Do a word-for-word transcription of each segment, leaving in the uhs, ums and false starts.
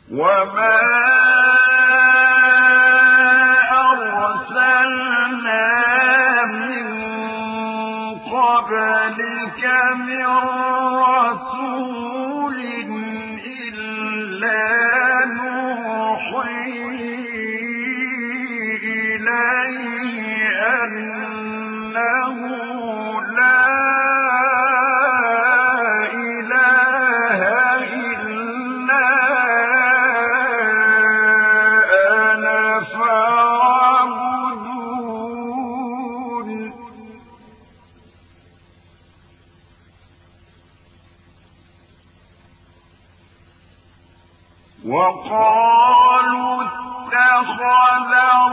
وما أرسلنا من قبلك من رسول إلا نوحي إليه أنه لا وقالوا اتخذ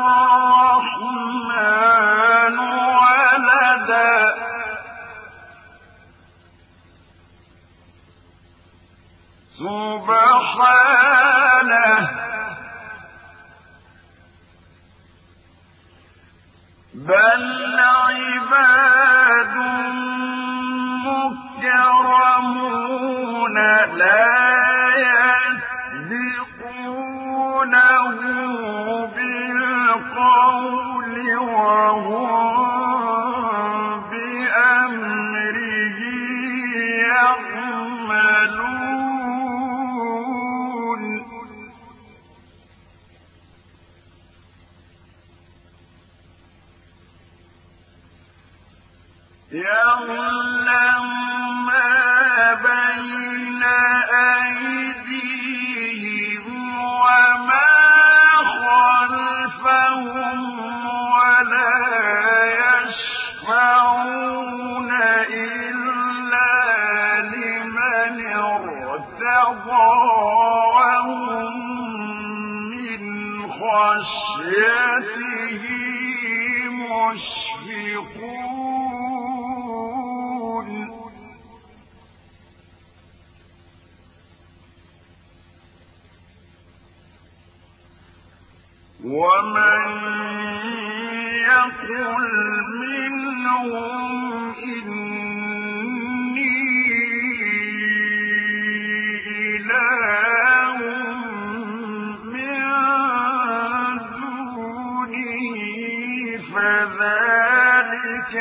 الرحمن ولدا سبحانه بل عباد مكرمون لا يسبقونه بالقول وهم بأمره يعملون يعلم ما بين أيديهم وما خلفهم ولا يشفعون إلا لمن ارتضى وهم من خشيته مشفقون ومن يقل منهم إني إله من دونه فذلك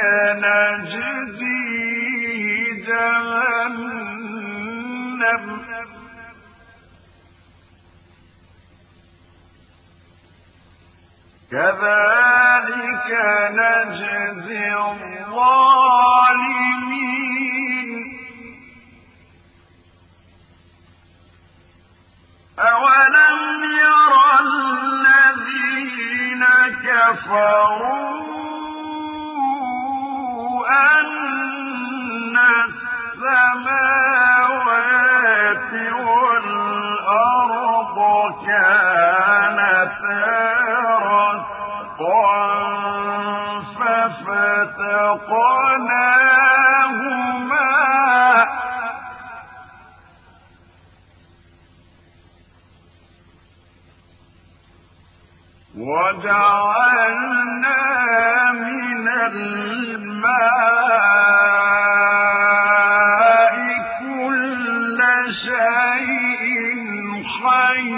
نجزيه جهنم كذلك نجزي الظالمين أولم ير الذين كفروا أن السماوات والأرض كانتا ففتقناهما وجعلنا من الماء كل شيء حي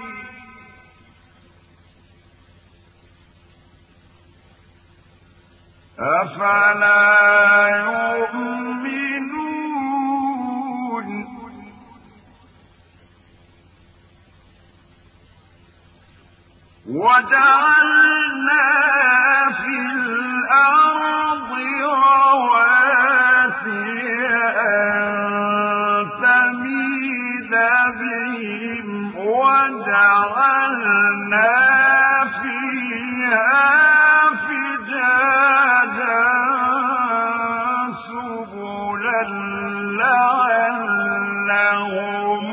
أفلا يؤمنون وجعلنا في الأرض رواسي أن تميد بهم وجعلنا فيها سبلا لعلهم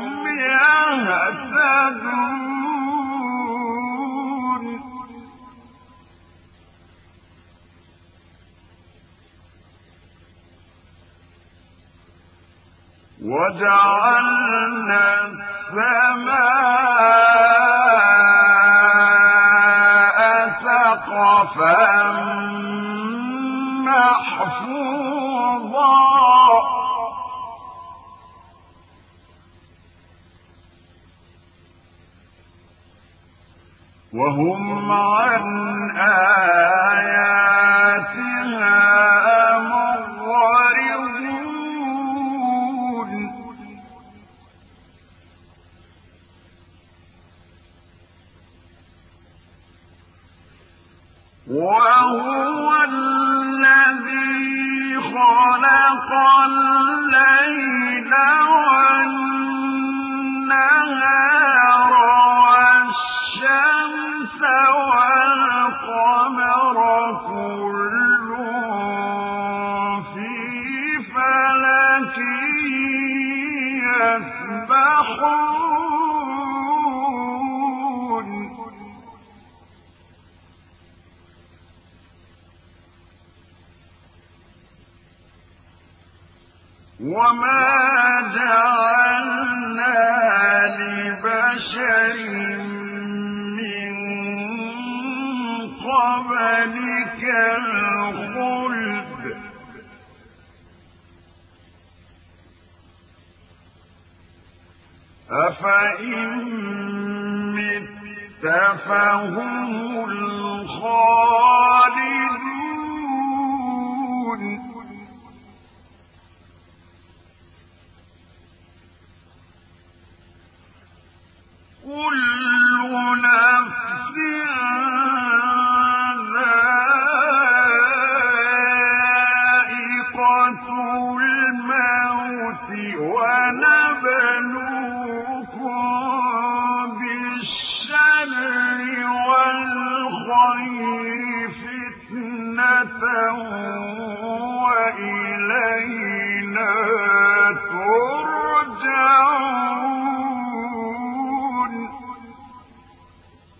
يهتدون وجعلنا السماء سقفا محفوظا وهم عن آياتها معرضون وهو الذي خلق الليل والنهار والشمس والقمر كل في فلك يسبحون وما جعلنا لبشر من قبلك الخلد أفإن مت فهم الخالدون كل